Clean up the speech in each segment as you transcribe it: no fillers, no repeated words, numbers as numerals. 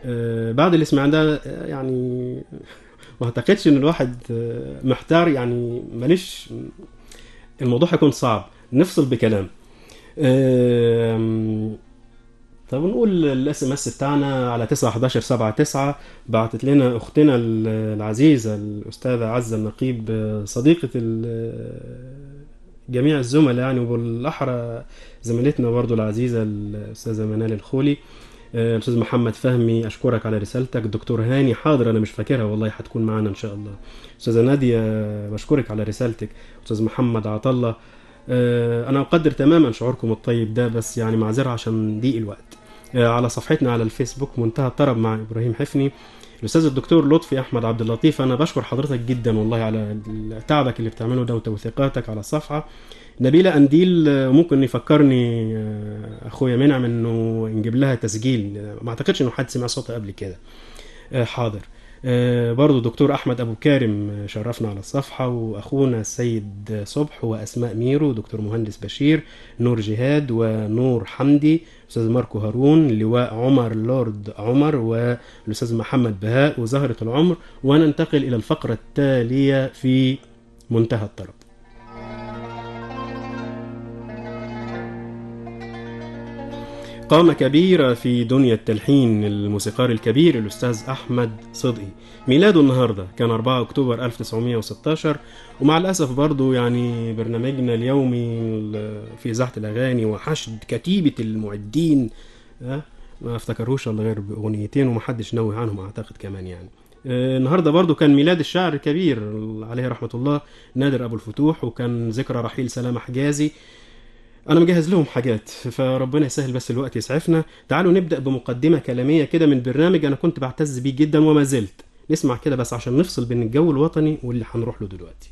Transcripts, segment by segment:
بعد اللي سمعناه ده يعني ما اعتقدش ان الواحد محتار، يعني ماليش، الموضوع هيكون صعب نفصل بكلام. طب نقول الاس ام اس بتاعنا على 91179. بعتت لنا اختنا العزيزه الاستاذه عزه النقيب، صديقه جميع الزملاء يعني، وبالاحرى زميلتنا برضو العزيزه الاستاذه منال الخولي. الاستاذ محمد فهمي اشكرك على رسالتك. الدكتور هاني حاضر، انا مش فاكرها والله، هتكون معانا ان شاء الله. استاذه ناديه بشكرك على رسالتك. استاذ محمد عطله، انا اقدر تماما شعوركم الطيب ده، بس يعني معذره عشان ضيق الوقت. على صفحتنا على الفيسبوك منتهى الطرب مع ابراهيم حفني. الاستاذ الدكتور لطفي احمد عبد اللطيف، انا بشكر حضرتك جدا والله على تعبك اللي بتعمله ده وتوثيقاتك على الصفحه. نبيلة أنديل، ممكن يفكرني أخويا منعم إنه نجيب لها تسجيل، ما أعتقدش إنه حد سمع صوتها قبل كده. حاضر. برضو دكتور أحمد أبو كارم شرفنا على الصفحة، وأخونا السيد صبح وأسماء ميرو، دكتور مهندس بشير، نور جهاد ونور حمدي، أستاذ ماركو هارون، لواء عمر لورد عمر، والأستاذ محمد بهاء وزهرة العمر. وننتقل إلى الفقرة التالية في منتهى الطرب. قامة كبيرة في دنيا التلحين، الموسيقار الكبير الأستاذ أحمد صدقي. ميلاده النهاردة كان 4 أكتوبر 1916. ومع الأسف برضو يعني برنامجنا اليومي في إذاعة الأغاني وحشد كتيبة المعدين ما افتكروش إلا غير بأغنيتين، ومحدش نوه عنهم أعتقد كمان يعني. النهاردة برضو كان ميلاد الشاعر الكبير عليه رحمة الله نادر أبو الفتوح، وكان ذكرى رحيل سلامة حجازي. أنا مجهز لهم حاجات، فربنا يسهل بس الوقت يسعفنا. تعالوا نبدأ بمقدمة كلامية كده من برنامج أنا كنت بعتز بيه جدا وما زلت. نسمع كده بس عشان نفصل بين الجو الوطني واللي هنروح له دلوقتي.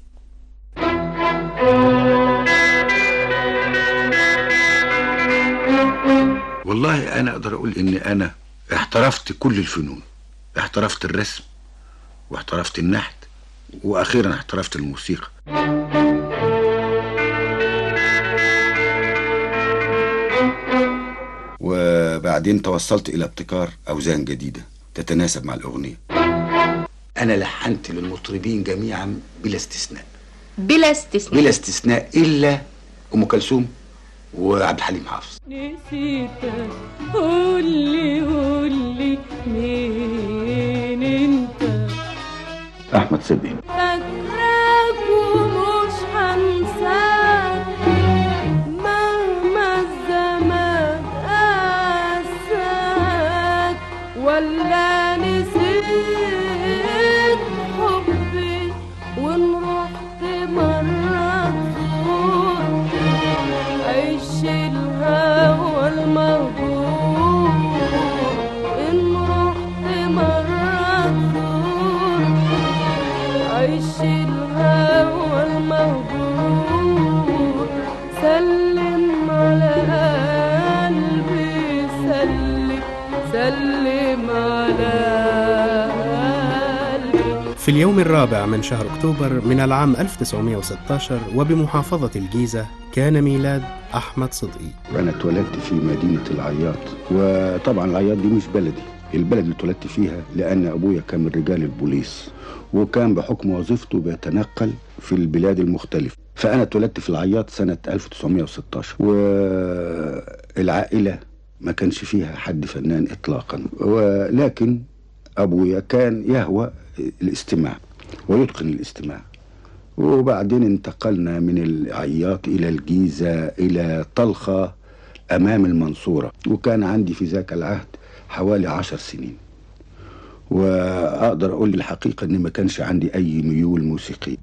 والله أنا أقدر أقول إن أنا احترفت كل الفنون، احترفت الرسم واحترفت النحت وأخيرا احترفت الموسيقى. وبعدين توصلت إلى ابتكار أوزان جديدة تتناسب مع الأغنية. أنا لحنت للمطربين جميعا بلا استثناء، بلا استثناء، بلا استثناء إلا أم كلثوم وعبد الحليم حافظ. نسيتك، قولي مين انت؟ أحمد صدقي. فاكراك ومش هنساك مهما الزمان قاساك، ولا نسيت حبي وان رحت مرة تزور عيش الهوى المهجور، ان رحت مرة تزور عيش الهوى المهجور. سلم على قلبي، سلم على قلبي. في اليوم الرابع من شهر أكتوبر من العام 1916 وبمحافظة الجيزة كان ميلاد أحمد صدقي. أنا اتولدت في مدينة العياط، وطبعا العياط دي مش بلدي، البلد اللي اتولدت فيها لأن أبويا كان من رجال البوليس، وكان بحكم وظيفته بيتنقل في البلاد المختلفة. فأنا اتولدت في العياط سنة 1916، والعائلة ما كانش فيها حد فنان إطلاقا، ولكن أبويا كان يهوى الاستماع ويتقن الاستماع. وبعدين انتقلنا من العياط إلى الجيزة إلى طلخة أمام المنصورة، وكان عندي في ذاك العهد حوالي 10 سنين. وأقدر أقول الحقيقة أن ما كانش عندي أي ميول موسيقية.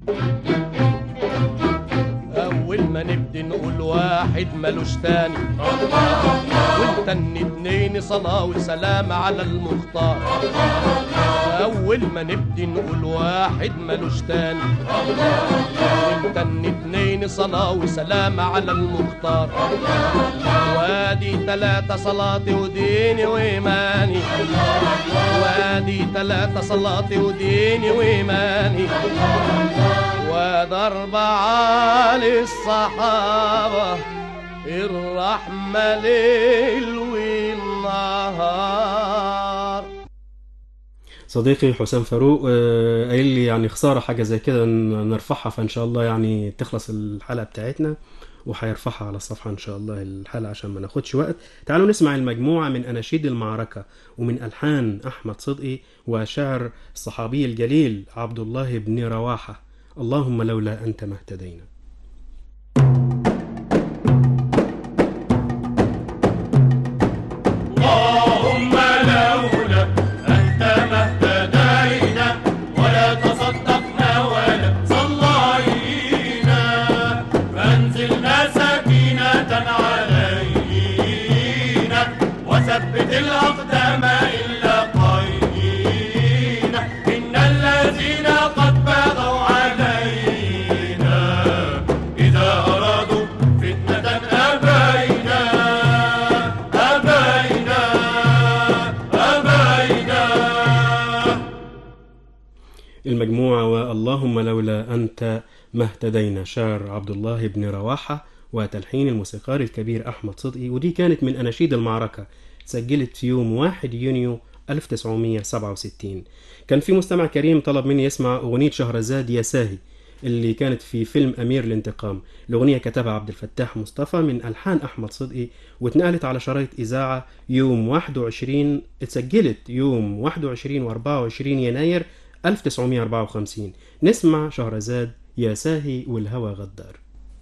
أول ما نبدي نقول واحد ملوش تاني، والتاني اتنين صلاة وسلام على المختار. أول ما نبدي نقول واحد ملوش تاني، والتاني اتنين صلاة وسلام على المختار. وادي 3 صلاتي وديني وإيماني، وادي 3 صلاتي وديني وإيماني. وده 4 للصحابة الرحمة ليل والنهار. صديقي حسام فاروق قايل لي يعني خسارة حاجة زي كده نرفعها، فإن شاء الله يعني تخلص الحلقة بتاعتنا وهيرفعها على الصفحة إن شاء الله الحلقة عشان ما ناخدش وقت. تعالوا نسمع المجموعة من أناشيد المعركة ومن ألحان أحمد صدقي وشعر الصحابي الجليل عبد الله بن رواحة. اللهم لولا أنت ما اهتدينا. اللهم لولا أنت ما اهتدينا ولا تصدقنا ولا صلينا، فأنزلنا سكينة علينا وثبت الأقدام إلا قينا، إن الذين قد بغوا علينا إذا أرادوا فتنة أبينا أبينا أبينا. المجموعة واللهم لولا أنت ما اهتدينا، شعر عبد الله بن رواحة وتلحين الموسيقار الكبير أحمد صدقي، ودي كانت من أناشيد المعركة، سجلت في يوم 1 يونيو 1967. كان في مستمع كريم طلب مني يسمع أغنية شهرزاد يا ساهي اللي كانت في فيلم أمير الانتقام. الأغنية كتبها عبد الفتاح مصطفى من ألحان أحمد صدقي، واتنقلت على شرايط إذاعة يوم 21، اتسجلت يوم 21 و24 يناير 1954. نسمع شهرزاد يا ساهي والهوى غدار.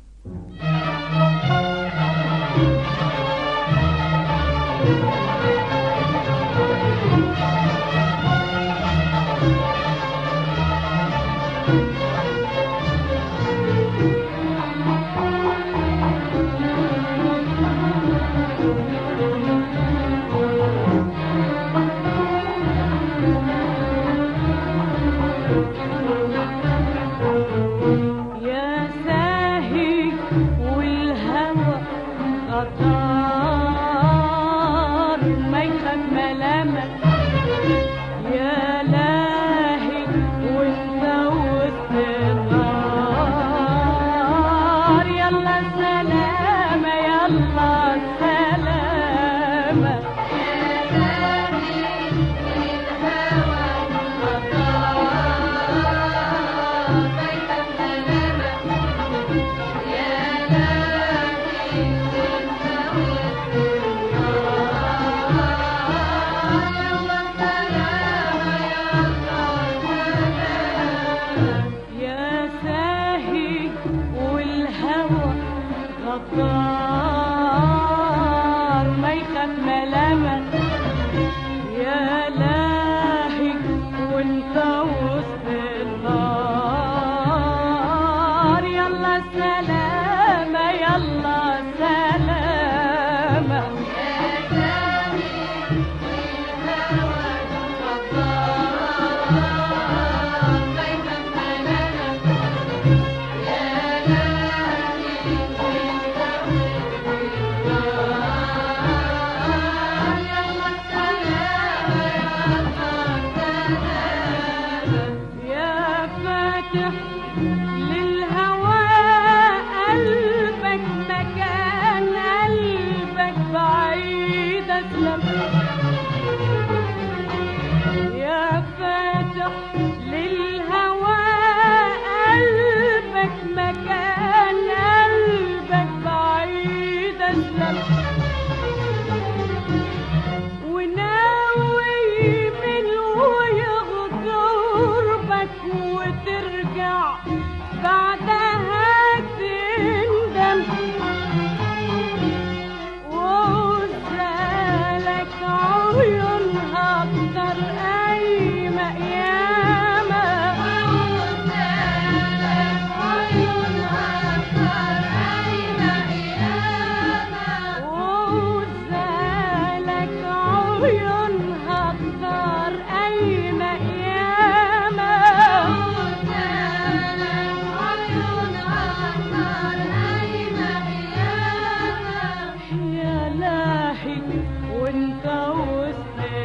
يا ساهي والهوى غدار ما يخاف ملامك، يا لاهي وانت وسط النار، يلا سلامة يلا سلامة. يا ساهي والهوى غدار ما يخاف ملامك، يا لاهي وانت وسط النار، يلا سلامة يلا سلامة. يا فاتح للهوى قلبك مكان قلبك بعيد أسلم، يا فاتح للهوى قلبك مكان قلبك بعيد أسلم، وناوي منه يغدر بك وترجع بعدها تندم، وزالك عيونها اكتر ايما قيامة، وزالك عيونها اكتر ايما قيامة، وزالك عيونها اكتر ايما قيامة، وزالك عيونها اكتر ايما قيامة، يا لاهي وانت وسط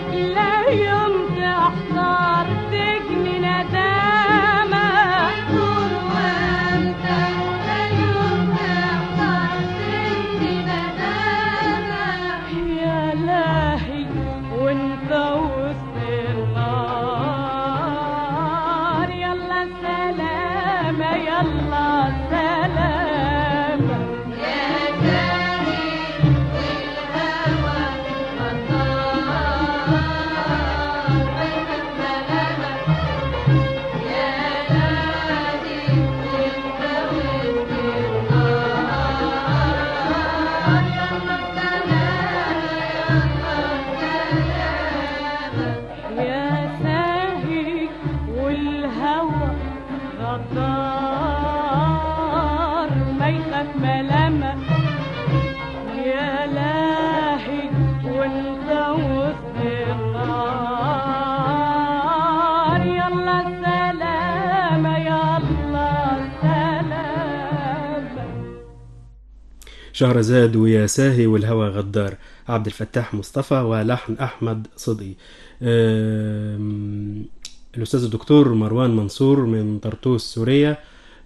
لا يوم تحضر تجني ندامة طول وانت لا يوم تحضر تجني ندامة يا لاهي وانت وسط النار يلا سلامة يلا سلامة يا جاري والهوى غدار بيتك سلامة يا لاهي وانت وسط النار يلا سلامة يا ساهي والهوى غدار بيتك ملامة يا لاهي وانت وسط النار يلا سلامة يلا سلامة. شهرزاد ويا ساهي والهوى غدار، عبد الفتاح مصطفى ولحن أحمد صدقي. الأستاذ الدكتور مروان منصور من طرطوس سوريا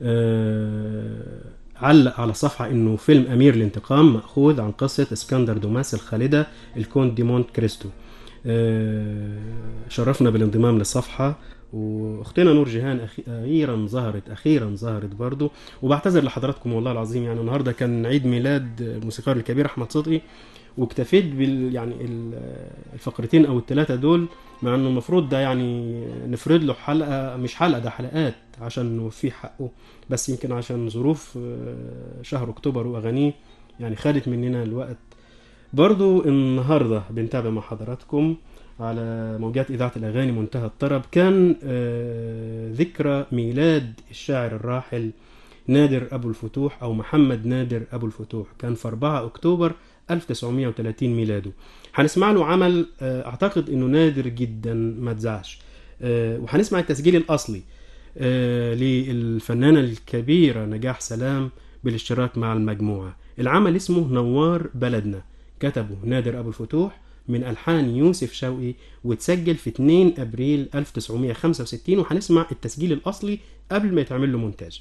علق على صفحة إنه فيلم أمير الانتقام مأخوذ عن قصة اسكندر دوماس الخالدة الكونت دي مونت كريستو. شرفنا بالانضمام للصفحة، واختنا نور جيهان اخيرا ظهرت برضو. وبعتذر لحضراتكم والله العظيم، يعني النهارده كان عيد ميلاد الموسيقار الكبير احمد صدقي، واكتفيت يعني الفقرتين او الثلاثه دول، مع انه المفروض ده يعني نفرد له حلقه، مش حلقه ده حلقات عشان نوفيه حقه، بس يمكن عشان ظروف شهر اكتوبر واغانيه يعني خدت مننا الوقت. برضو النهارده بنتابع مع حضراتكم على موجات إذاعة الأغاني منتهى الطرب. كان ذكرى ميلاد الشاعر الراحل نادر أبو الفتوح أو محمد نادر أبو الفتوح، كان في 4 أكتوبر 1930 ميلاده. هنسمع له عمل أعتقد أنه نادر جدا ما تزعش، وهنسمع التسجيل الأصلي للفنانة الكبيرة نجاح سلام بالاشتراك مع المجموعة. العمل اسمه نوار بلدنا، كتبه نادر أبو الفتوح من ألحان يوسف شوقي، وتسجل في 2 أبريل 1965. وهنسمع التسجيل الأصلي قبل ما يتعمل له مونتاج.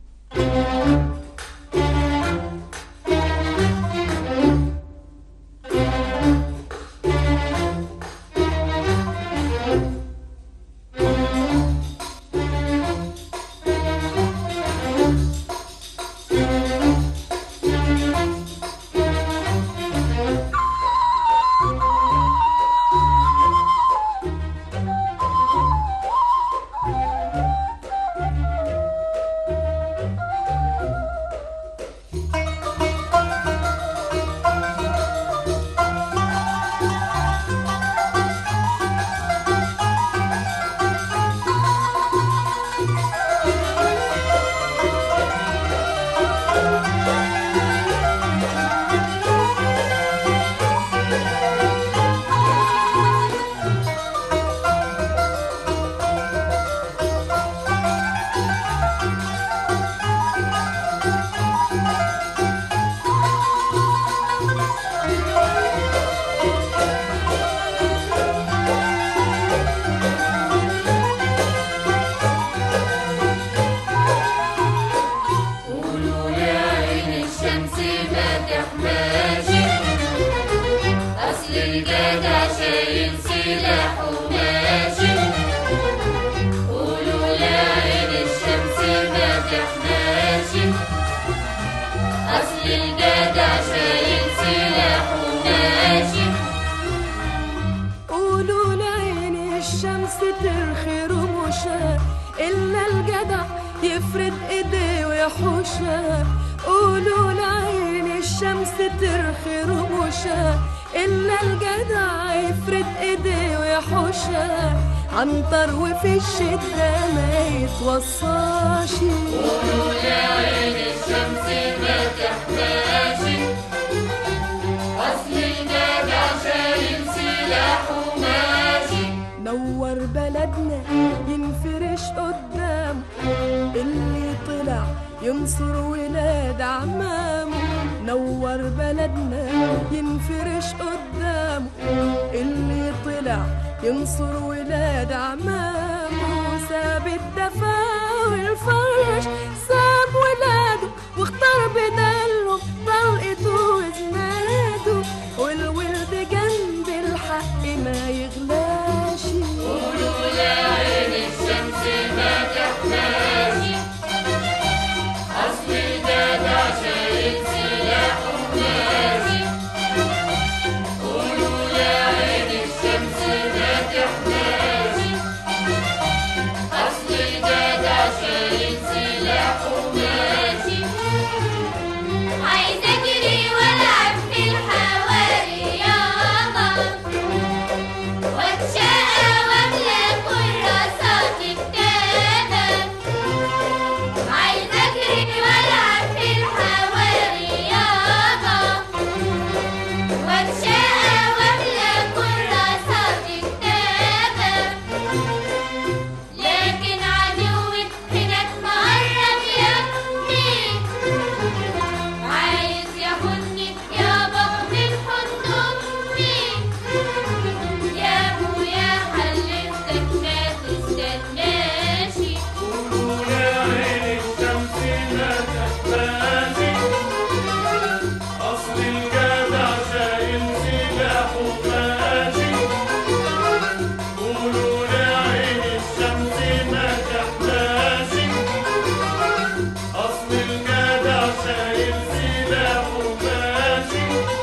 قولوا لعين الشمس ترخي رموشها، إلا الجدع يفرد إيديه ويحوشها، عنتر وفي الشدة ما يتوصاش. قولوا لعين الشمس ما تحماش، أصل الجدع شايل سلاحه ماشي. نور بلدنا ينفرش قدامه، اللي طلع ينصر ولاد عمامه. نور بلدنا ينفرش قدامه، اللي طلع ينصر ولاد عمامه. ساب الدفا والفرش، ساب ولاده واختار بدله طلقته وزناده، والولد جنب الحق ما يغلاش. قولوا يا عين الشمس ما تحماش، أصل الجدع شايل سلاحه ماشي. قولوا يا عين الشمس ما تحماش، أصل الجدع شايل سلاحه ماشي. عايز أجري وألعب في الحواري يابا، وأتشقى وأملى كراسات كتابة. عايز أجري وألعب في الحواري يابا، وأتشقى وأملى كراسات كتابة. لكن عدوي هناك مقرب يمني، عايز ياخدني يابا من حضن أمي. يا أبويا حلفتك ما تستناشي. قولوا يا عين الشمس ما تحماشي، أصل الجدع شايل سلاحه ماشي. قولوا يا عين الشمس ما تحماشي، أصل الجدع شايل سلاحه ماشي.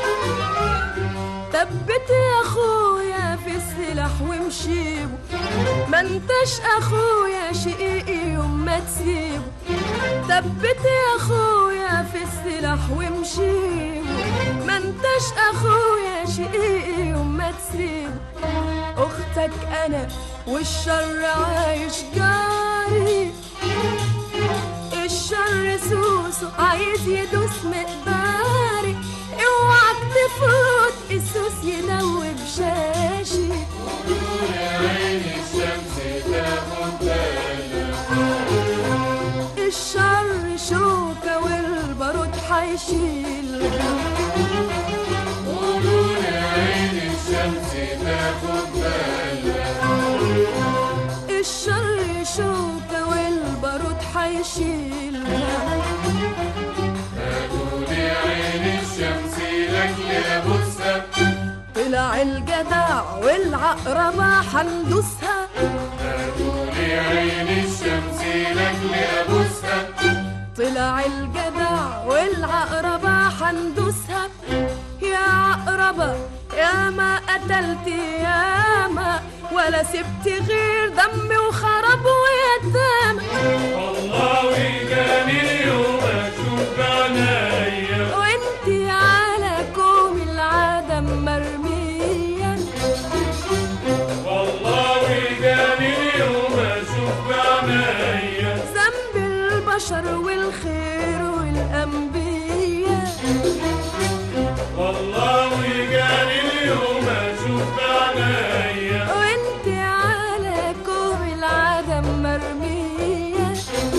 ثبت يا اخويا في السلاح ومشيبه، ما انتش اخويا شقيقي يوم ما تسيبه. ثبت يا اخويا في السلاح ومشيبه، ما انتش اخويا شقيقي يوم ما تسيبه. اختك انا والشر عايش جاري، الشر سوسو عايز يدوس مقداري. اوعك تفوت السوس يدوب شاشي. يا عين الشمس تاخد بالك، الشر شوكة والبارود حيشيلها. قولوا يا عين الشمس تاخد بالك، الشر شوكة والبارود حيشيلها. هاتوا لي عين الشمس لأجل أبوسها. طلع الجدع والعقربة حندوسها. هاتوا لي عين الشمس لأجل أبوسها. طلع الجدع والعقربة حندوسها. يا عقربة يا ما قتلت ياما، ولا سبت غير دم وخراب ويتامى. والله وجاني اليوم أشوف بعينيا، وانتي على كوم العدم مرمية. والله وجاني اليوم أشوف بعينيا. ذنب البشر والخير والأنبياء. والله وجاني اليوم أشوف بعينيا، وانتي على كوم العدم مرمية.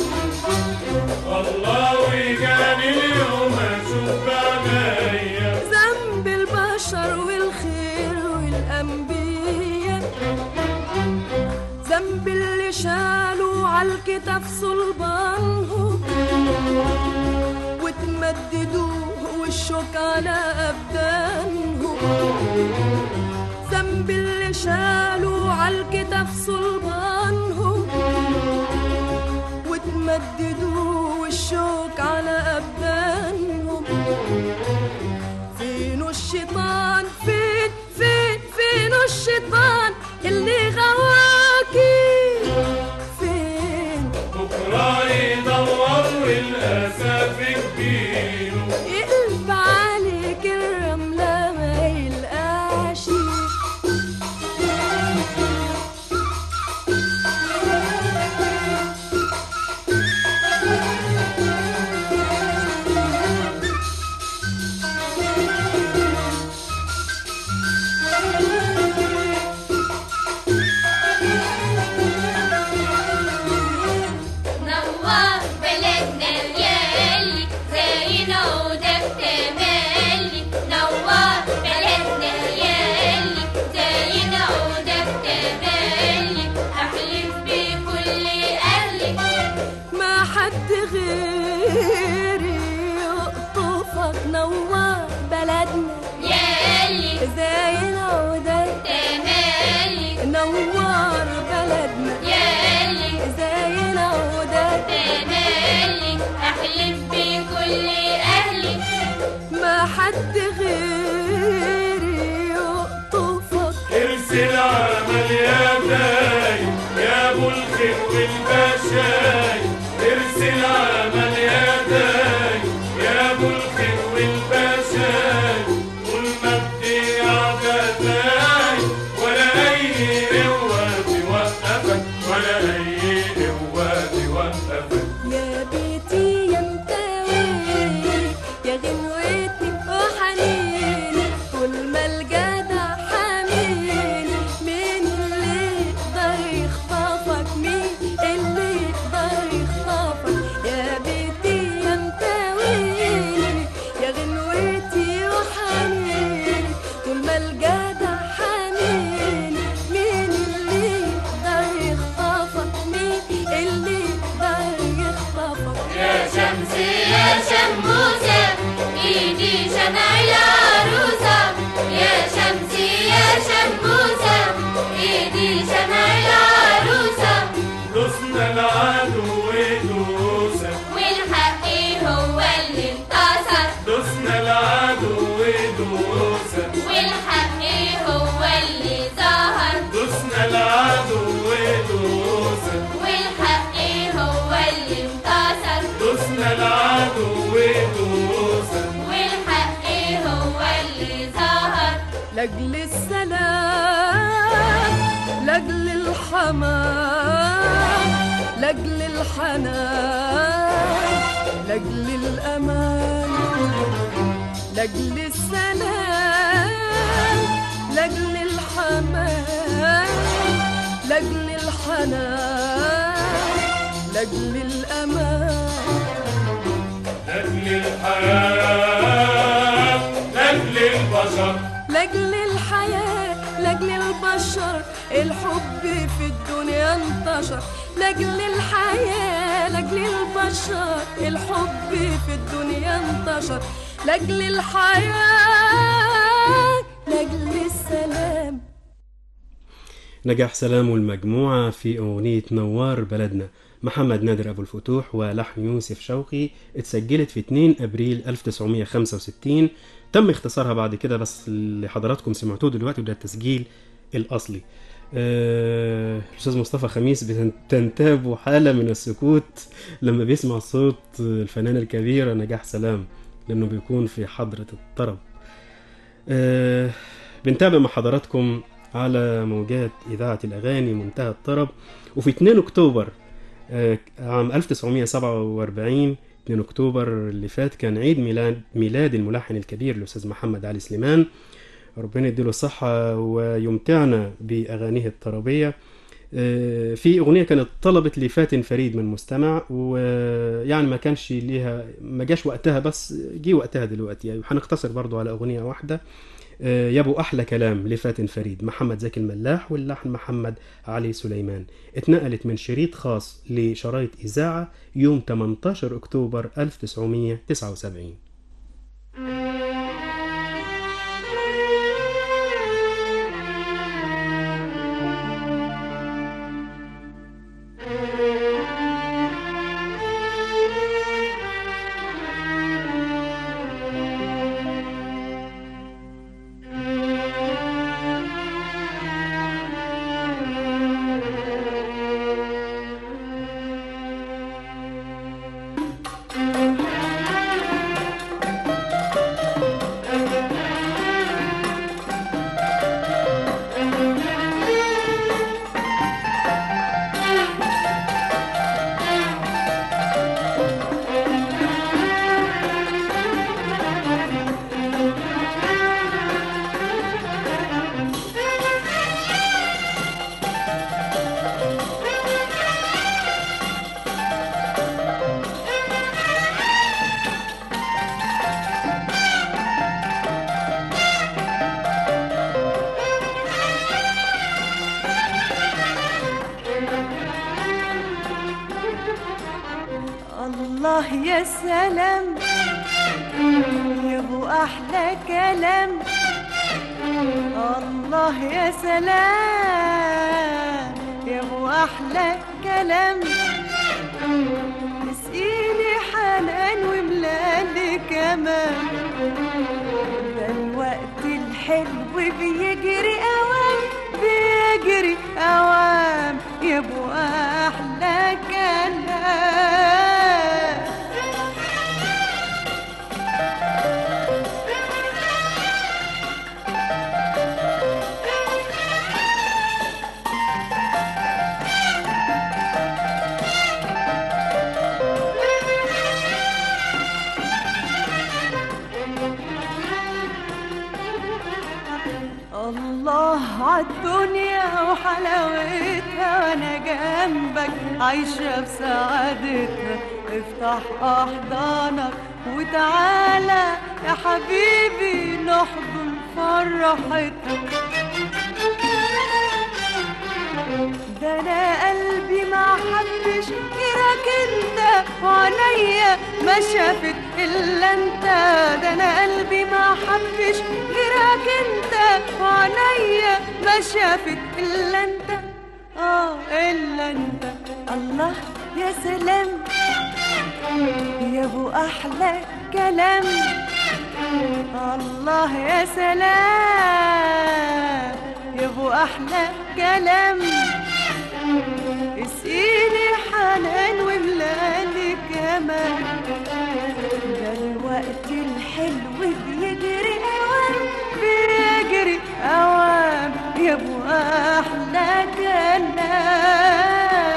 والله وجاني اليوم أشوف بعينيا. ذنب البشر والخير والأنبياء. ذنب اللي شالوا عالكتاف صلبانهم، وتمددوا والشوك على أبدانهم. ذنب اللي شالوا عالكتاف صلبانهم، وتمددوا والشوك على أبدانهم. فينو الشيطان فينو الشيطان اللي غواكي. فين بكرة يدور والأسى في جبينه، يقلب عليك الرملة ما يلقاش. منور بلدنا ياللي زي العودات تملي احلف بكل اهلي ما حد غيري يقطفك ارسل عمل يا داي يا ابو الخير والبشاي ارسل عمل يا داي يا ابو الخير والبشاي طول ما بدي عدداي ولا اي قوه توقفك ولا اي قوه توقفك يا بيتي يا متاوي يا غنوتي وحنيني طول ما الجدع حاميني مين اللي يقدر يخطفك مين اللي يقدر يخطفك يا بيتي يا متاويني يا غنوتي وحنيني طول ما الجدع حاميني مين اللي يقدر يخطفك مين اللي يقدر يخطفك يا شمسي يا شموسة ايدي شمع العروسة يا شمسي يا شموسة ايدي شمع العروسة دوسنا العدو دوسة والحق هو اللي انتصر دوسنا العدو دوسة والحق هو اللي ظهر دوسنا العدو دوسة والحق هو اللي انتصر دوسنا العدو دوسة والحق هو اللي ظهر لاجل السلام لاجل الحمام لاجل الحنان لاجل الامان لاجل السلام لاجل الحمام لاجل الحنان لاجل الامان لاجل الحياة لاجل البشر لاجل الحياة لاجل البشر الحب في الدنيا انتشر لاجل الحياة لاجل البشر الحب في الدنيا انتشر لاجل الحياة لاجل السلام. نجاح سلام والمجموعة في أغنية نوار بلدنا، محمد نادر أبو الفتوح ولحن يوسف شوقي، اتسجلت في 2 أبريل 1965. تم اختصارها بعد كده بس اللي حضراتكم سمعتوه دلوقتي وده التسجيل الأصلي. الأستاذ مصطفى خميس بتنتابه حالة من السكوت لما بيسمع صوت الفنانة الكبيرة نجاح سلام لأنه بيكون في حضرة الطرب. بنتابع مع حضراتكم على موجات إذاعة الأغاني منتهى الطرب. وفي 2 أكتوبر عام 1947 2 أكتوبر اللي فات كان عيد ميلاد الملحن الكبير الأستاذ محمد علي سليمان، ربنا يديله الصحة ويمتعنا بأغانيه الطربية. في أغنية كانت طلبت لفاتن فريد من مستمع، ويعني ما كانش ليها ما جاش وقتها بس جي وقتها دلوقتي، يعني هنختصر برضو على أغنية واحدة. يابو أحلى كلام لفاتن فريد، محمد زكي الملاح واللحن محمد علي سليمان، اتنقلت من شريط خاص لشرايط إذاعة يوم 18 أكتوبر 1979. الله يا سلام يا ابو احلى كلام الله يا سلام أحلى كلام تسقيني حنان وملالي كمان ده الوقت الحلو بيجري أوام بيجري أوام يبقى أحلى كلام الله عالدنيا وحلاوتها وانا جنبك عايشة بسعادتها افتح احضانك وتعالى يا حبيبي نحضن فرحتك ده انا قلبي ما حبش غيرك انت وعينيا ما شافت الا انت ده انا قلبي ما حبش غيرك انت وعينيا ما شافت الا انت الا انت الله يا سلام يا ابو احلى كلام الله يا سلام يا ابو احلى كلام اسقيني حنان وملالي كمان ده الوقت الحلو بيجري اوام بيجري اوام يا ابو احلى كلام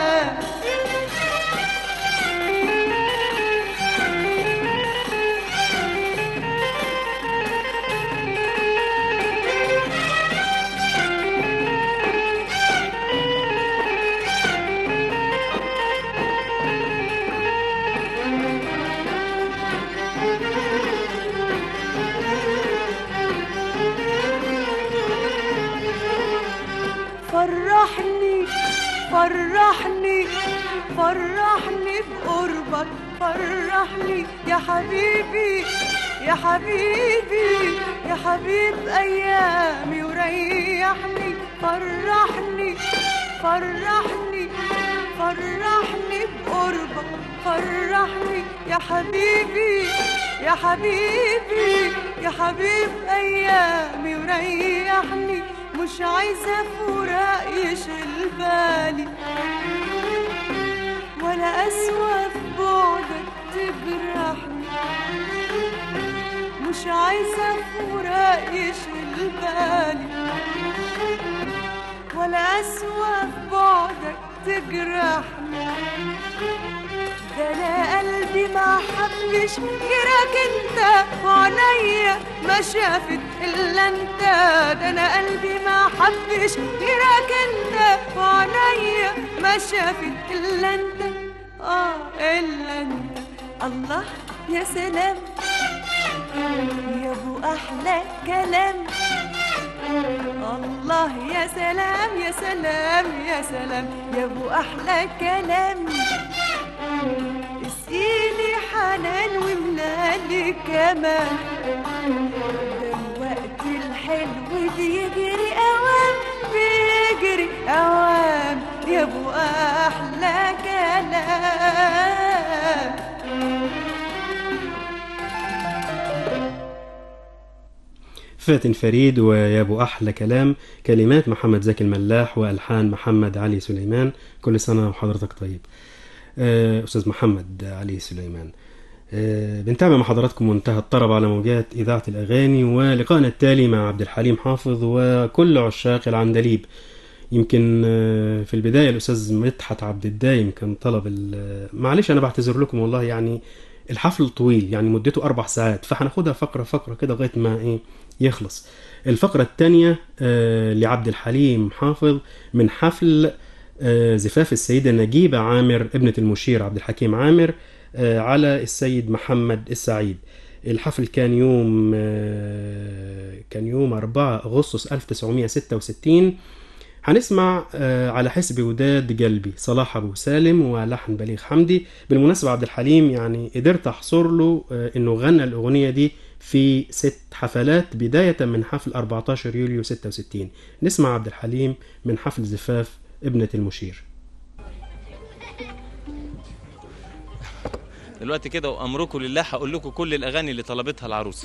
فرحني فرحني فرحني بقربك فرحني يا حبيبي يا حبيبي يا حبيب أيامي وريحني فرحني فرحني فرحني بقربك فرحني يا حبيبي يا حبيبي يا حبيب أيامي وريحني مش عايزة فراق يشغل بالي ولا أسوى في بعدك تجرحني مش عايزة فراق يشغل بالي ولا أسوى في بعدك تجرحني ده أنا قلبي ما حبش غيرك انت وعينيا ما شافت الا انت ده انا قلبي ما حبش غيرك انت وعينيا ما شافت الا انت الا انت الله يا سلام يا ابو احلى كلام الله يا سلام يا سلام يا سلام يا ابو احلى كلام اسقيني حنان وملالي كمان ده الوقت الحلو بيجري اوام بيجري اوام يا ابو احلى كلام فاتن فريد ويا ابو احلى كلام، كلمات محمد زكي الملاح والحان محمد علي سليمان. كل سنه وحضرتك طيب استاذ محمد علي سليمان. بنتابع مع حضراتكم منتهى الطرب على موجات اذاعه الاغاني، ولقائنا التالي مع عبد الحليم حافظ وكل عشاق العندليب. يمكن في البدايه الاستاذ مدحت عبد الدايم كان طلب معلش انا بعتذر لكم والله، يعني الحفل طويل يعني مدته 4 ساعات، فهناخدها فقره فقره كده لغايه ما يخلص. الفقره الثانيه لعبد الحليم حافظ من حفل زفاف السيدة نجيبة عامر ابنة المشير عبد الحكيم عامر على السيد محمد السعيد. الحفل كان يوم 4 أغسطس 1966. هنسمع على حسب وداد قلبي صلاح أبو سالم ولحن بليغ حمدي. بالمناسبة عبد الحليم يعني قدرت أحصر له أنه غنى الأغنية دي في 6 حفلات بداية من حفل 14 يوليو 66. نسمع عبد الحليم من حفل زفاف ابنة المشير. دلوقتي كده وامركم لله هقول لكم كل الاغاني اللي طلبتها العروسه.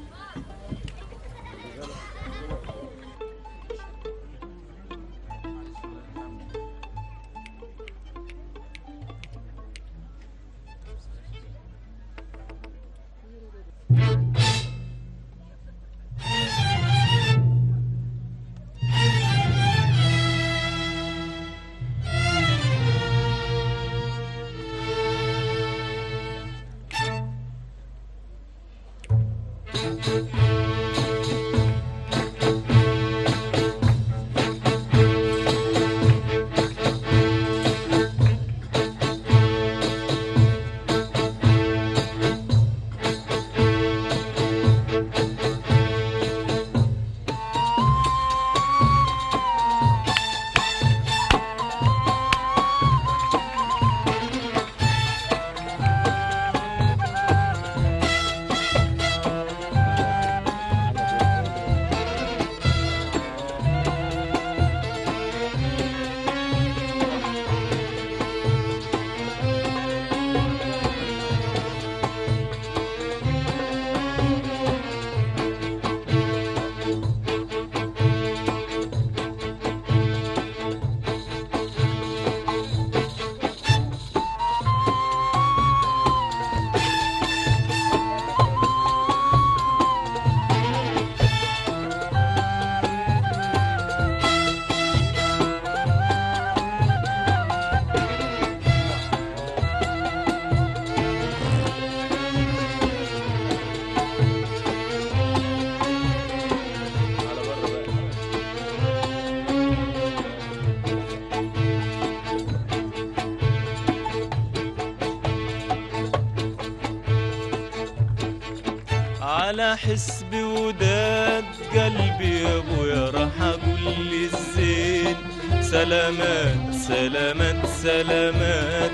على حسب وداد قلبي يا ابويا راح اقول للزين سلامات سلامات سلامات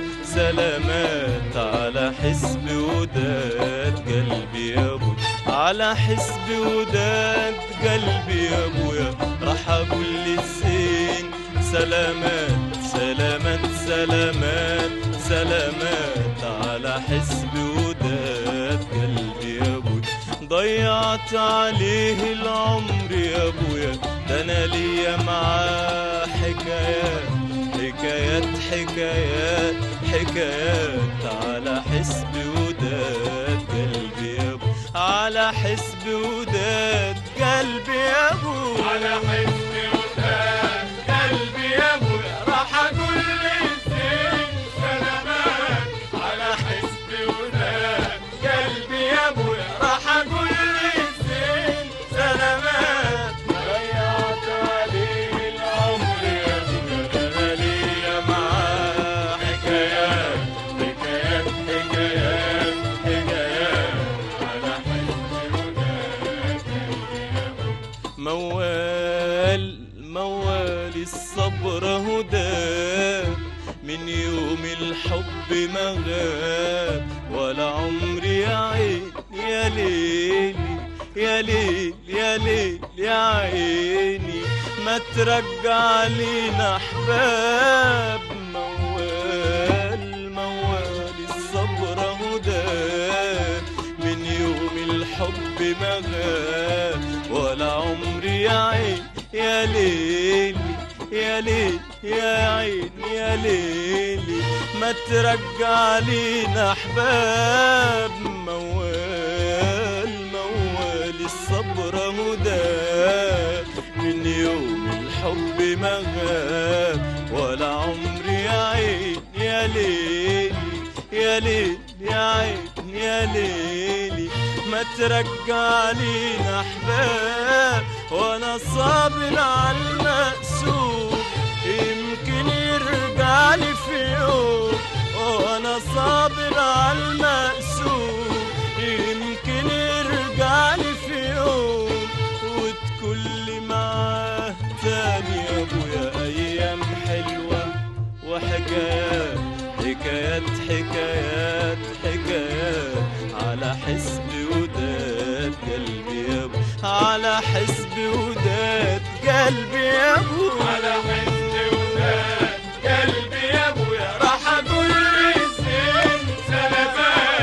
سلامات على حسب وداد قلبي يا ابويا على حسب وداد قلبي يا ابويا راح اقول للزين سلامات سلامات سلامات سلامات على حسب وداد قلبي يا ابويا ضيعت عليه العمر يا ابويا ده انا ليا معاه حكايات حكايات حكايات حكايات على حسب وداد قلبي يا ابويا على حسب وداد قلبي يا ابويا على حسب وداد قلبي يا ابويا راح اقول للزين سلامات على حسب وداد قلبي يا ابويا راح اقول للزين سلامات ضيعت عليه العمر يا ابويا ده انا ليا معاه حكايات حكايات حكايات حكايات على حسب وداد قلبي يا ابويا موال موال الصبر هدى من يوم الحب ما غاب ولا عمري يا عين يا ليلي يا ليل يا ليل يا عيني ما ترجع لينا احباب موال موال الصبر هدى من يوم الحب ما غاب ولا عمري يا عين يا ليلي يا ليل يا عين يا ليلي ما ترجع لينا احباب موال موال الصبر هدى من يوم الحب ما غاب ولا عمري يا عين يا ليلي يا ليل يا عين يا ليلي ما ترجع لينا احباب وانا صابر على المقسوم يمكن يرجع لي في يوم وانا صابر على المقسوم يمكن يرجع لي في يوم وتكون لي معاه تاني يا ابويا ايام حلوه وحكايات حكايات حكايات حكايات على حسب وداد قلبي يا ابو على حسب وداد قلبي يا ابو على حسب وداد قلبي يا ابويا راح اقول للزين سلامات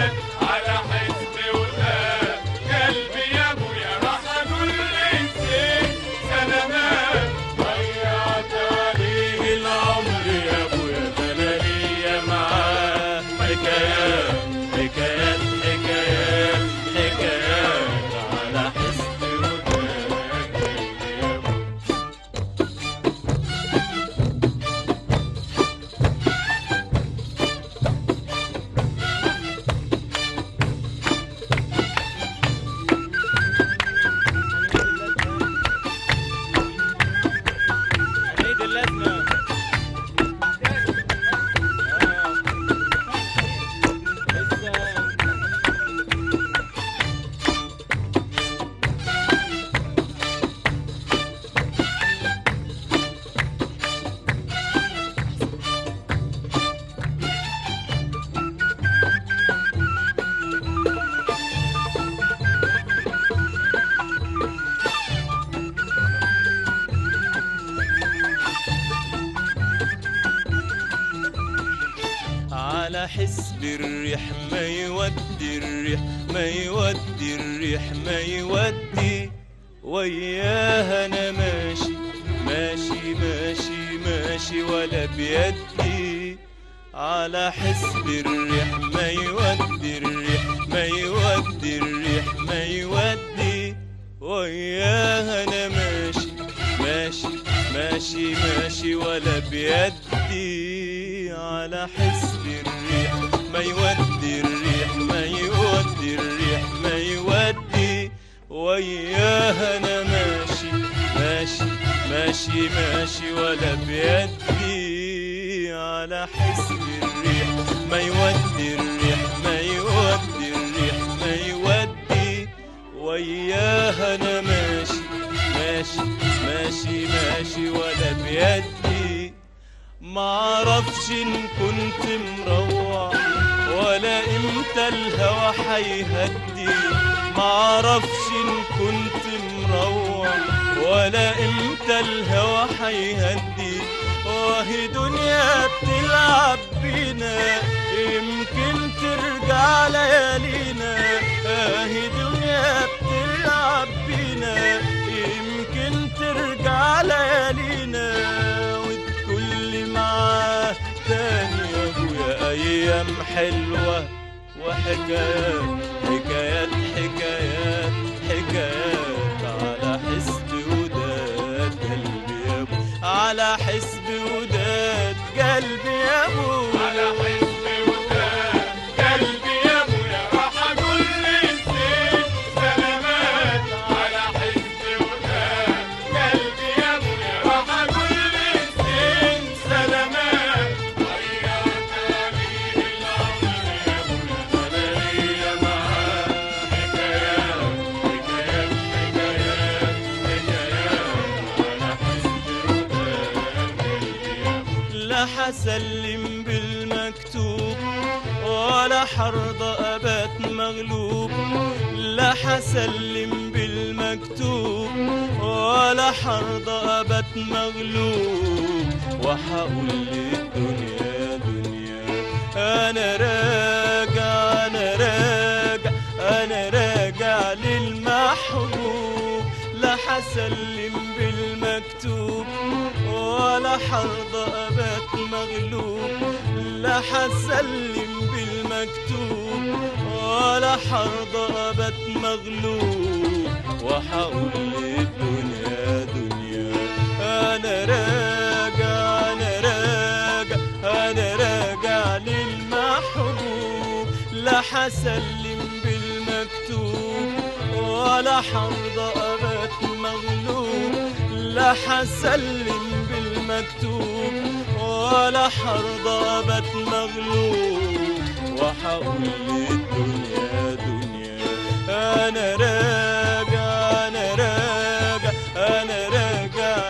على حسب الريح ما يودي الريح ما يودي الريح ما يودي وياها انا ماشي ماشي ماشي ماشي ولا بيدي على حسب الريح ما يودي الريح ما يودي الريح ما يودي وياها انا ماشي ماشي ماشي ماشي ولا بيدي على حسب الريح ما يودي الريح ما يودي الريح ما يودي وياها انا ماشي ماشي ماشي ماشي ولا بيدي على حسب الريح ما يودي الريح ما يودي الريح ما يودي وياها انا ماشي ماشي ماشي ماشي ولا بيدي معرفش ان كنت مروح ولا امتى الهوى حيهدي معرفش ان كنت مروح ولا امتى الهوى حيهدي واهي دنيا بتلعب بينا يمكن ترجع ليالينا اهي دنيا بتلعب بينا يمكن ترجع ليالينا وتكل معاه تاني يا ابويا ايام حلوه وحكايات حكايات حكايات حكايات على حسب وداد قلبي يا ابو على حسب وداد قلبي يا ابو على حسب وداد قلبي يا ابويا راح اقول للزين سلامات على حسب وداد قلبي يا ابويا راح اقول للزين سلامات غيرت عليه الامر يا ابويا انا ليا معاه حكايات حكايات حكايات حكايات على حسب وداد قلبي يا ابويا لا حسلم بالمكتوب ولا حرضى أبات مغلوب لا حسلم بالمكتوب ولا حرضى أبات مغلوب وحقول للدنيا دنيا أنا راجع أنا راجع أنا راجع للمحبوب لا حسلم بالمكتوب ولا حرضى أبات مغلوب لا حسلم بالمكتوب ولا حرضى أبات مغلوب وحقول للدنيا دنيا أنا راجع أنا راجع أنا راجع للمحبوب لا حسلم بالمكتوب ولا حرضى أبات مغلوب لا حسلم بالمكتوب ولا حرضى أبات مغلوب وحقول للدنيا دنيا أنا راجع أنا راجع أنا راجع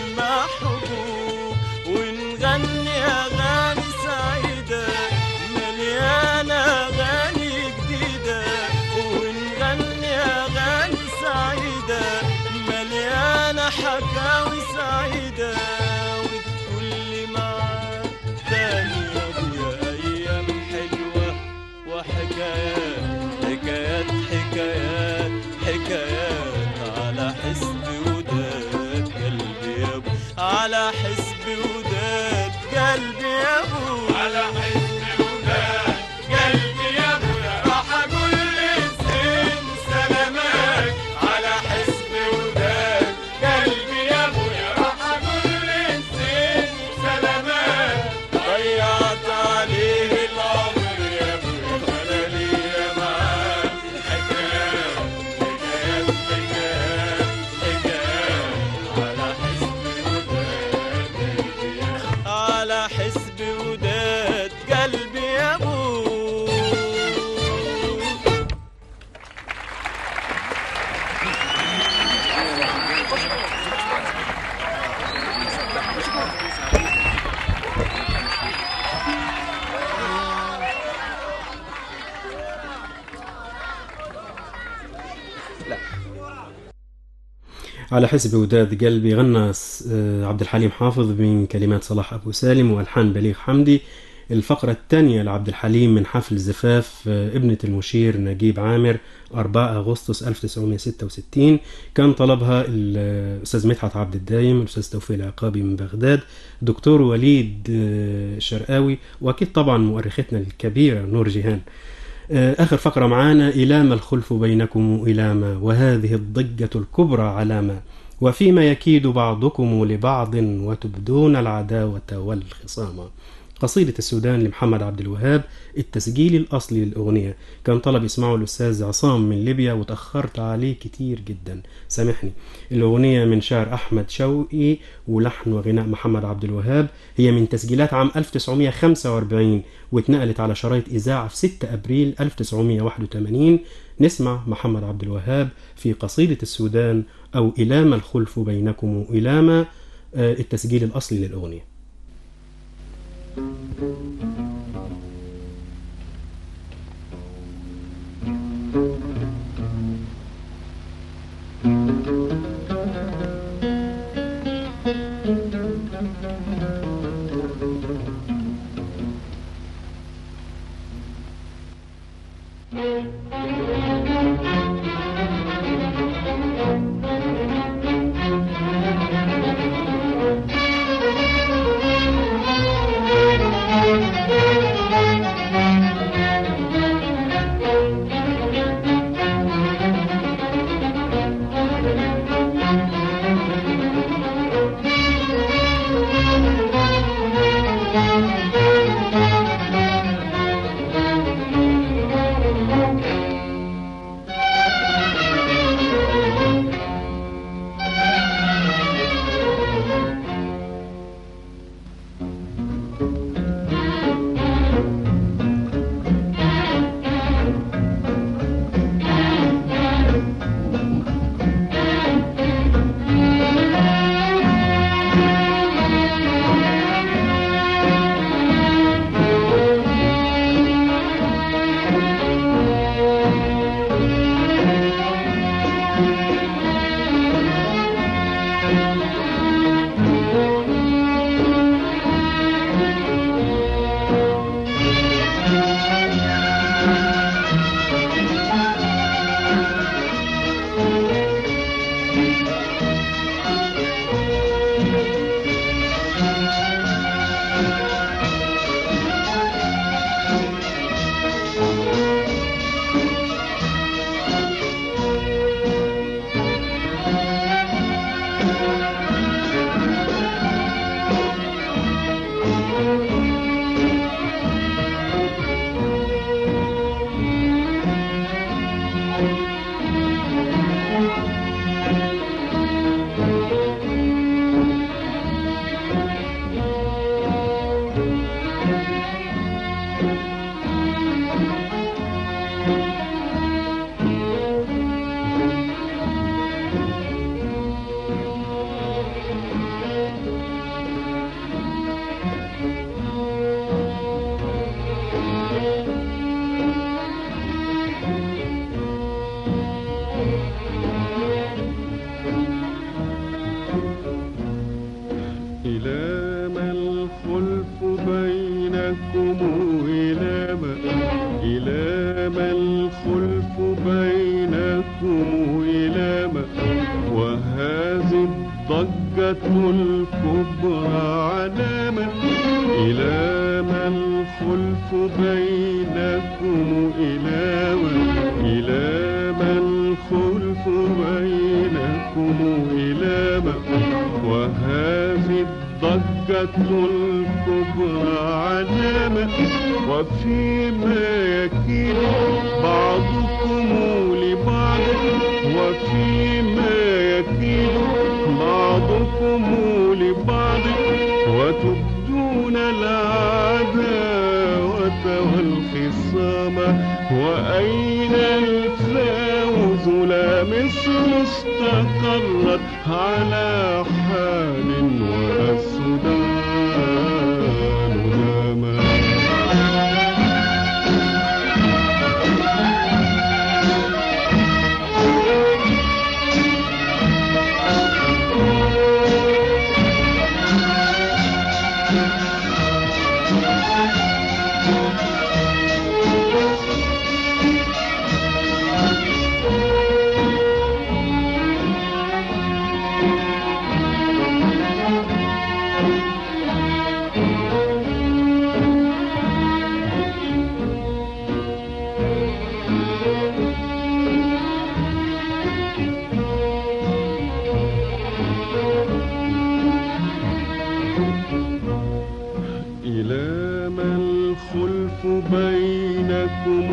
للمحبوب ونغني أغاني سعيدة مليانة أغاني جديدة ونغني أغاني سعيدة مليانة حكاوي سعيدة وتكل معاه تاني يا ابويا ايام حلوة وحكايات حكايات حكايات حكايات على حسب وداد قلبي يا ابو على حسب وداد قلبي يا ابو على حسب وداد قلبي يا ابويا راح اقول للزين سلامات على حسب وداد قلبي يا ابويا راح اقول للزين سلامات ضيعت عليه العمر يا ابويا انا ليا معاه حكايات حكايات حكايات حكايات على حسب وداد قلبي يا ابو على حسب وداد قلبي يا ابو على حسب وداد قلبي غنى عبد الحليم حافظ من كلمات صلاح أبو سالم وألحان بليغ حمدي الفقرة الثانية لعبد الحليم من حفل زفاف ابنة المشير نجيب عامر 4 أغسطس 1966. كان طلبها الأستاذ مدحت عبد الدايم، الأستاذ توفيق العقابي من بغداد، دكتور وليد شرقاوي، وأكيد طبعا مؤرختنا الكبيرة نور جيهان. آخر فقرة معانا: إلى ما الخلف بينكم إلى ما، وهذه الضجة الكبرى علامة، وفيما يكيد بعضكم لبعض وتبدون العداوة والخصامة. قصيدة السودان لمحمد عبد الوهاب، التسجيل الأصلي للأغنية. كان طلب يسمعه الأستاذ عصام من ليبيا وتأخرت عليه كتير جدا، سامحني. الأغنية من شعر أحمد شوقي ولحن وغناء محمد عبد الوهاب. هي من تسجيلات عام 1945 واتنقلت على شرايط إذاعة في 6 أبريل 1981. نسمع محمد عبد الوهاب في قصيدة السودان أو إلى ما الخلف بينكم إلى ما، التسجيل الأصلي للأغنية. بينكم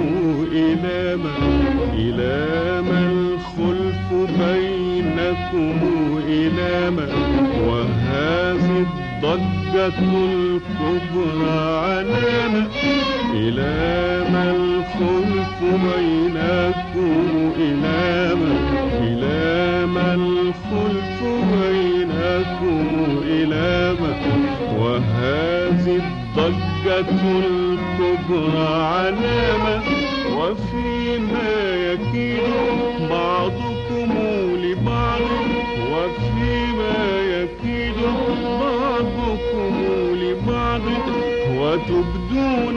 إلى ما الخلف بينكم إلى ما وهذه الضجة الكبرى علامة إلى ما الخلف بينكم إلى ما الخلف بينكم إلى ما وهذه الضجة الكبرى علامة وفيما يكيد بعضكم لبعض وفيما يكيد بعضكم لبعض وتبدون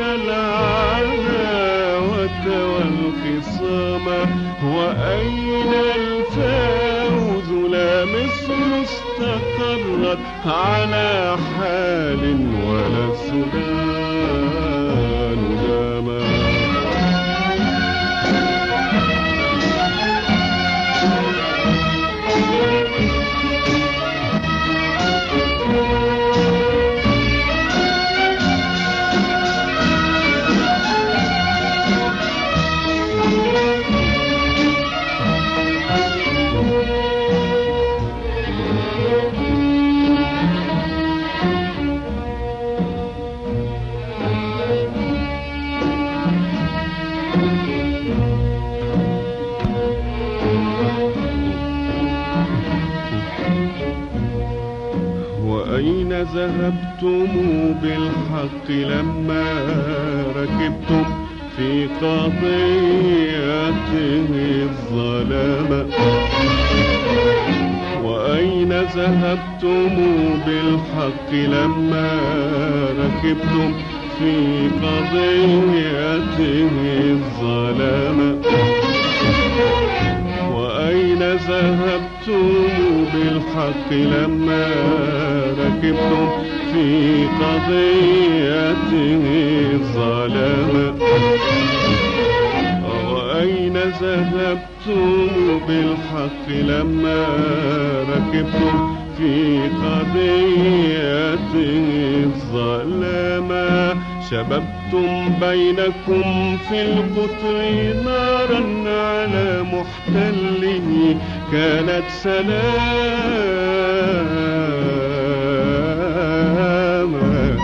العداوة والخصام وأين الفوز لا مصر استقرت على حال ولا السودان داما وأين ذهبتم بالحق لما ركبتم في قضيته الظلامة وأين ذهبتم بالحق لما ركبتم في قضيته الظلامة وأين ذهبتم بالحق لما ركبتم في قضيته الظلامة وأين ذهبتم بالحق لما ركبتم في قضيته الظلامة شببتم بينكم في القطر نارا على محتله كانت سلاما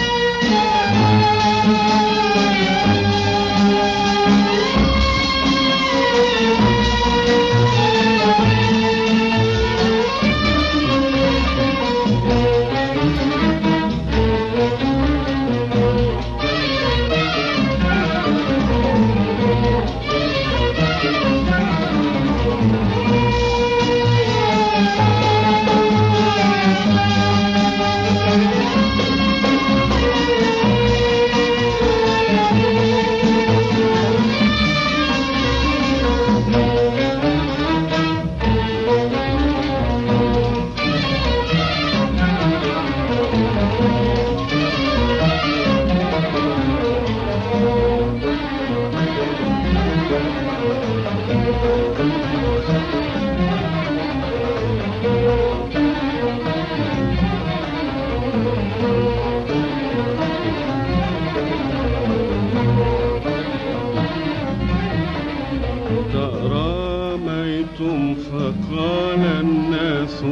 تراميتم فقال الناس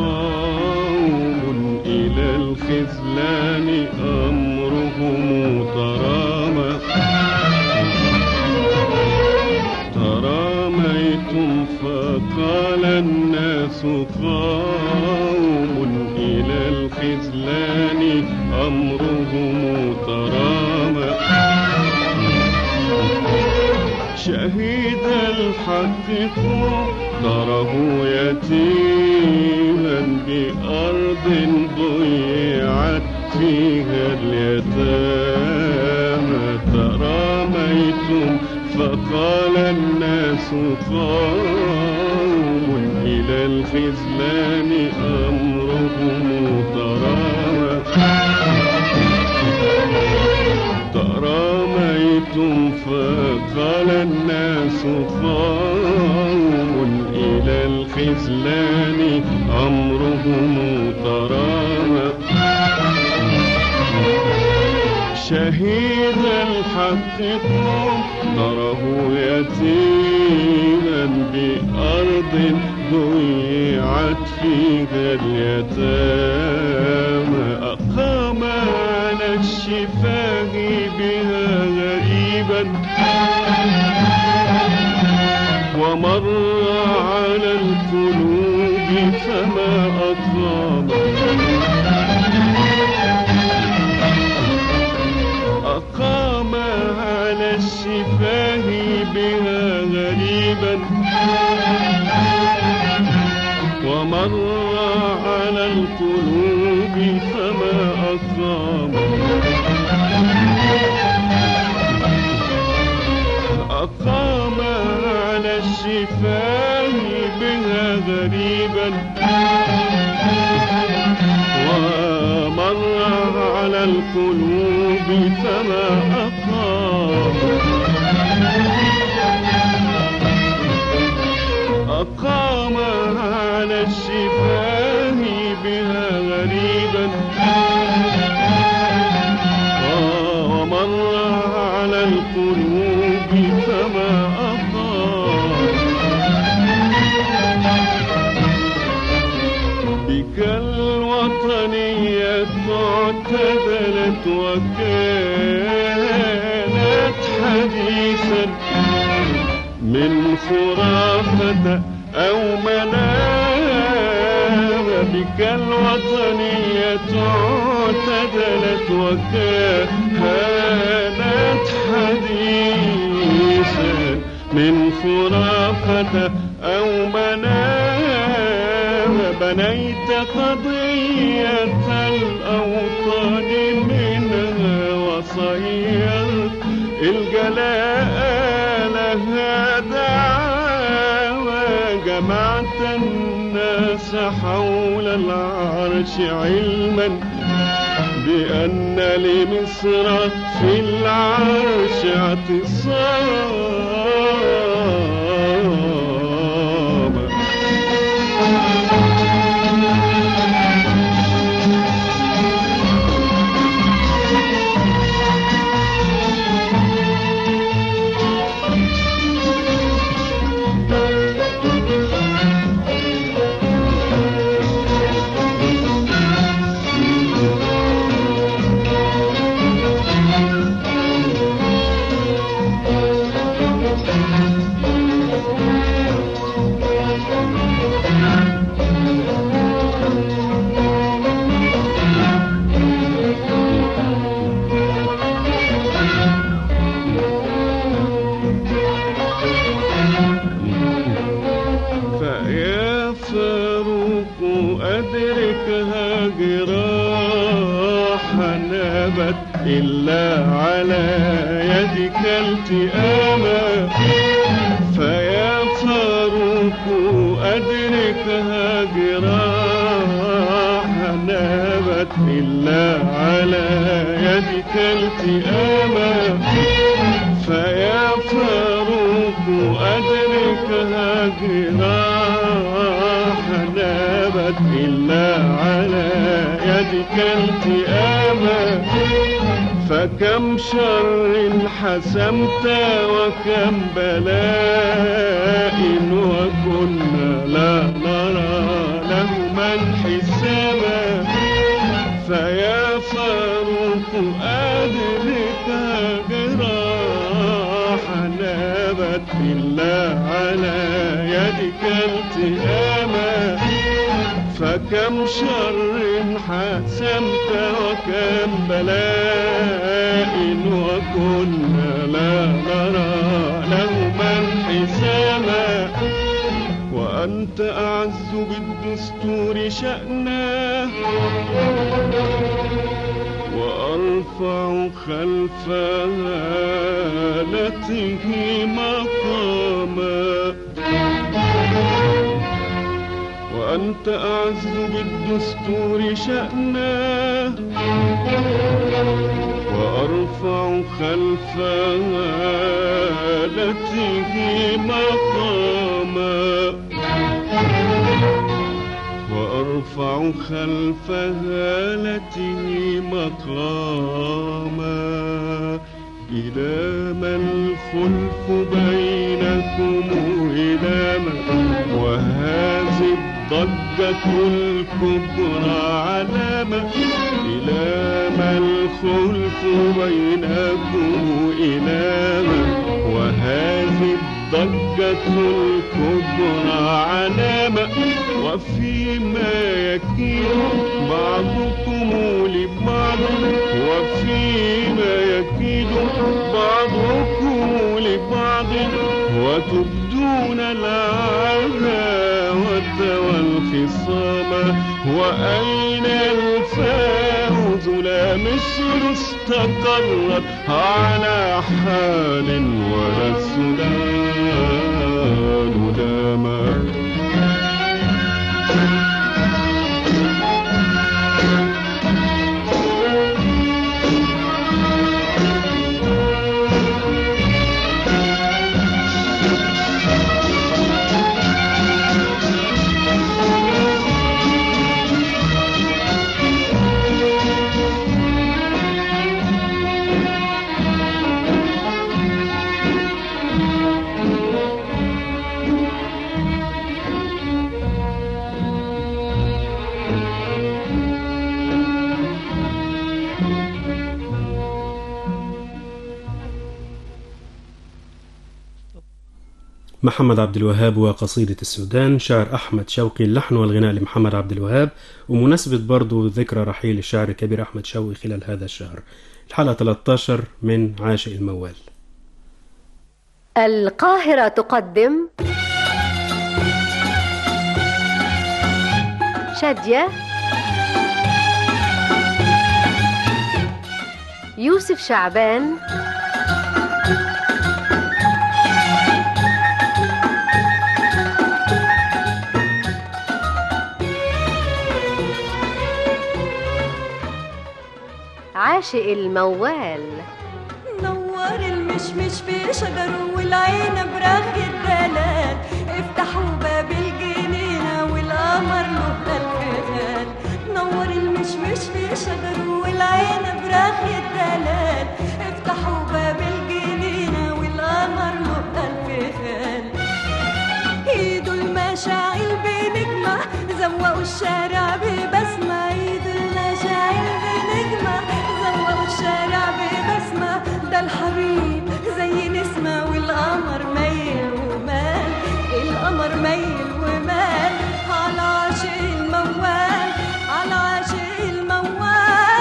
قوم إلى الخذلان أمرهم ترامى تراميتم فقال الناس قوم إلى الخذلان أمرهم ترامى شهيد الحق قدره يتيما بأرض ضيعت فيها اليتامى تراميتم فقال الناس قوم إلى الخذلان أمرهم ترامى تراميتم فقال الناس قوم إلى الخذلان أمرهم ترامى شهيد الحق تره يتيما بأرض ضيعت فيها اليتامى أقام على الشفاه بها غريبا ومر على القلوب فما أطلب أقام على الشفاه بها غريبا ومر على القلوب فما أطلب أقام على الشفاه بها غريبا ومر على القلوب فما أقام أقام على الشفاه بها غريبا ومر على القلوب فما أقام بك الوطنية اعتدلت وكانت حديثا من خرافة أو منام بك الوطنية اعتدلت وكانت حديثا من خرافة أو منام بنيت قضية الأوطان منها وصيرت الجلاء لها دعوى جمعت الناس حول العرش علما بأن لمصر في العرش اعتصاما إلا على يدك التئاما فيا فاروق أدركها جراح نابت إلا على يدك التئاما فيا فاروق أدركها جراح نابت إلا على يدك التئاما فكم شر حسمت وكم بلاء وكنا لا نرى لهما حسابا فيا فاروق أدرك جراح نابت إلا على يدك التئاما فكم شر حسمت وكم بلاء وكنا لا نرى لهما حساما وأنت أعز بالدستور شأنا وأرفع خلف هالته مقاما وأنت أعز بالدستور شأنا وأرفع خلف هالته مقاما وأرفع وأرفع خلف هالته مقاما. إلى ما الخلف بينكم إلى ما وهذه الضجة الكبرى علامة. إلى ما الخلف بينكم إلى ما وهذه الضجة الكبرى علامة. وفيما يكيد بعضكم لبعض وفيما يكيد بعضكم لبعض وتبدون العداوة والخصام. وأين الفوز لا مصر استقرت على حال ولا السودان داما. محمد عبد الوهاب وقصيدة السودان، شعر أحمد شوقي، اللحن والغناء لمحمد عبد الوهاب. ومناسبة برضو ذكرى رحيل الشاعر الكبير أحمد شوقي خلال هذا الشهر. الحلقة 13 من عاشق الموال. القاهرة تقدم شادية، يوسف شعبان، عاشق الموال. نور المشمش في شجره والعين براخ الدلال. افتحوا باب الجنينة والقمر له ألف خال. نور المشمش في شجره والعين براخ الدلال. افتحوا باب الجنينة والقمر له ألف خال. ايدوا المشاعل بنجمة زوقوا الشارع ببسمة. ايدوا المشاعل بنجمة زوقوا الشارع ببسمة. ده الحبيب زي نسمة والقمر ميل ومال. القمر ميل ومال على عاشق الموال. على عاشق الموال.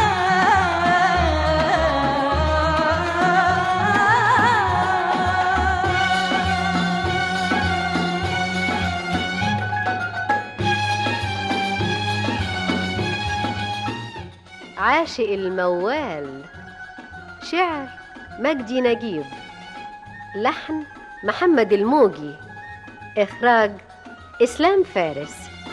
عاشق الموال، شعر مجدي نجيب، لحن محمد الموجي، إخراج إسلام فارس.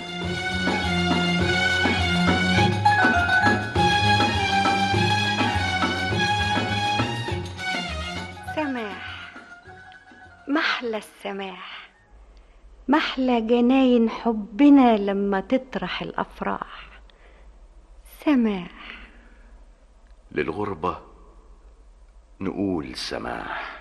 سماح، محلى السماح، محلى جناين حبنا لما تطرح الأفراح. سماح. للغربة نقول سماح،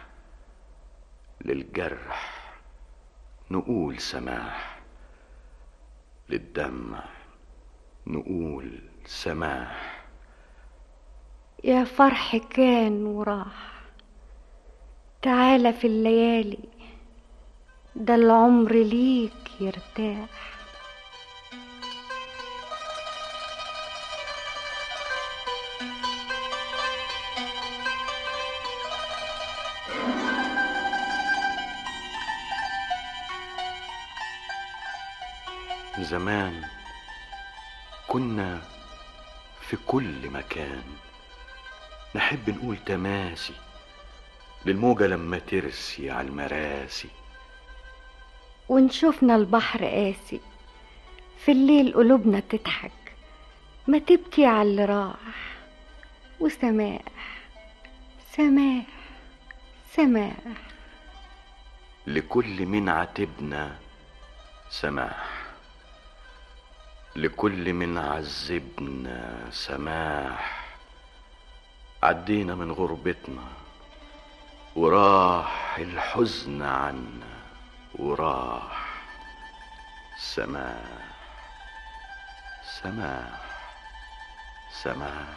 للجرح نقول سماح، للدمع نقول سماح. يا فرح كان وراح، تعالى في الليالي ده العمر ليك يرتاح. زمان كنا في كل مكان نحب نقول تماسي للموجة لما ترسي على المراسي. ونشوفنا البحر قاسي في الليل قلوبنا تضحك ما تبكي على اللي راح. وسماح سماح سماح لكل من عاتبنا سماح، لكل من عذبنا سماح، عدينا من غربتنا وراح الحزن عنا وراح سماح سماح سماح.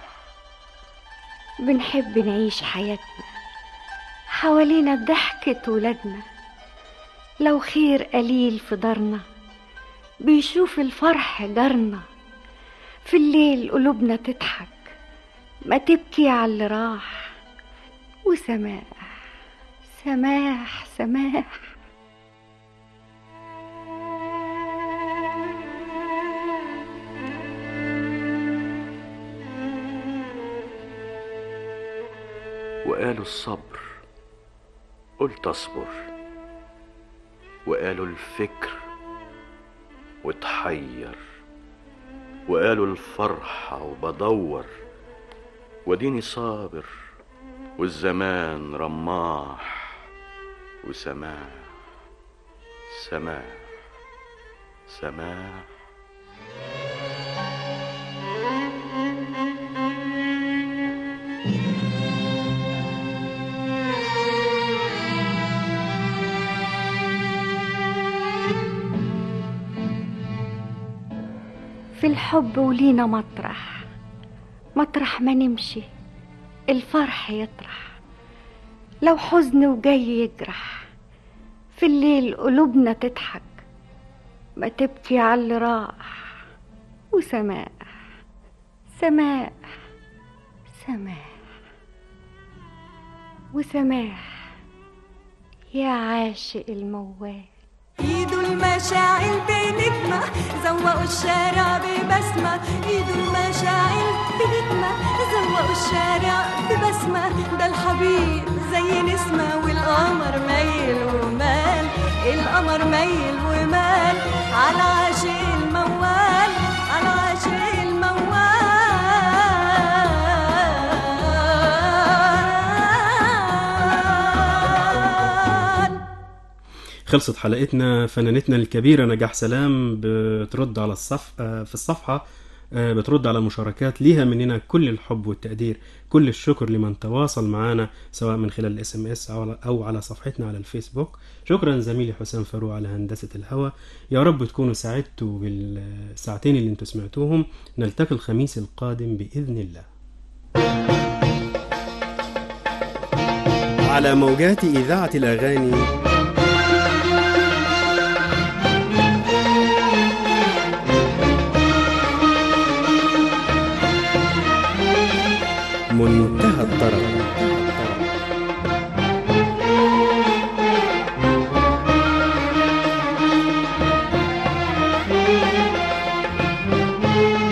بنحب نعيش حياتنا حوالينا بضحكة ولادنا، لو خير قليل في دارنا بيشوف الفرح جارنا، في الليل قلوبنا تضحك ما تبكي على اللي راح، وسماح سماح سماح. وقالوا الصبر قلت اصبر، وقالوا الفكر وتحير، وقالوا الفرحة وبدور، وديني صابر والزمان رماح، وسماح سماح سماح. في الحب ولينا مطرح، مطرح ما نمشي الفرح يطرح، لو حزن وجاي يجرح في الليل قلوبنا تضحك ما تبكي على اللي راح، وسماح سماح سماح وسماح يا عاشق الموال. ايدوا المشاعل بنجمة زوقوا الشارع ببسمة، ايدوا المشاعل بنجمة زوقوا الشارع ببسمة، ده الحبيب زي نسمة والقمر ميل ومال، القمر ميل ومال على عاشق الموال، على عاشق الموال. خلصت حلقتنا. فنانتنا الكبيرة نجاح سلام بترد على في الصفحة، بترد على المشاركات ليها مننا كل الحب والتقدير، كل الشكر لمن تواصل معنا سواء من خلال SMS أو على صفحتنا على الفيسبوك. شكرا زميلي حسام فاروق على هندسة الهواء. يا رب تكونوا سعدتوا بالساعتين اللي انتوا سمعتوهم. نلتقي الخميس القادم بإذن الله على موجات إذاعة الأغاني. منتهى الطرب.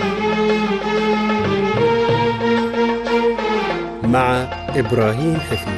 مع إبراهيم حفيظ.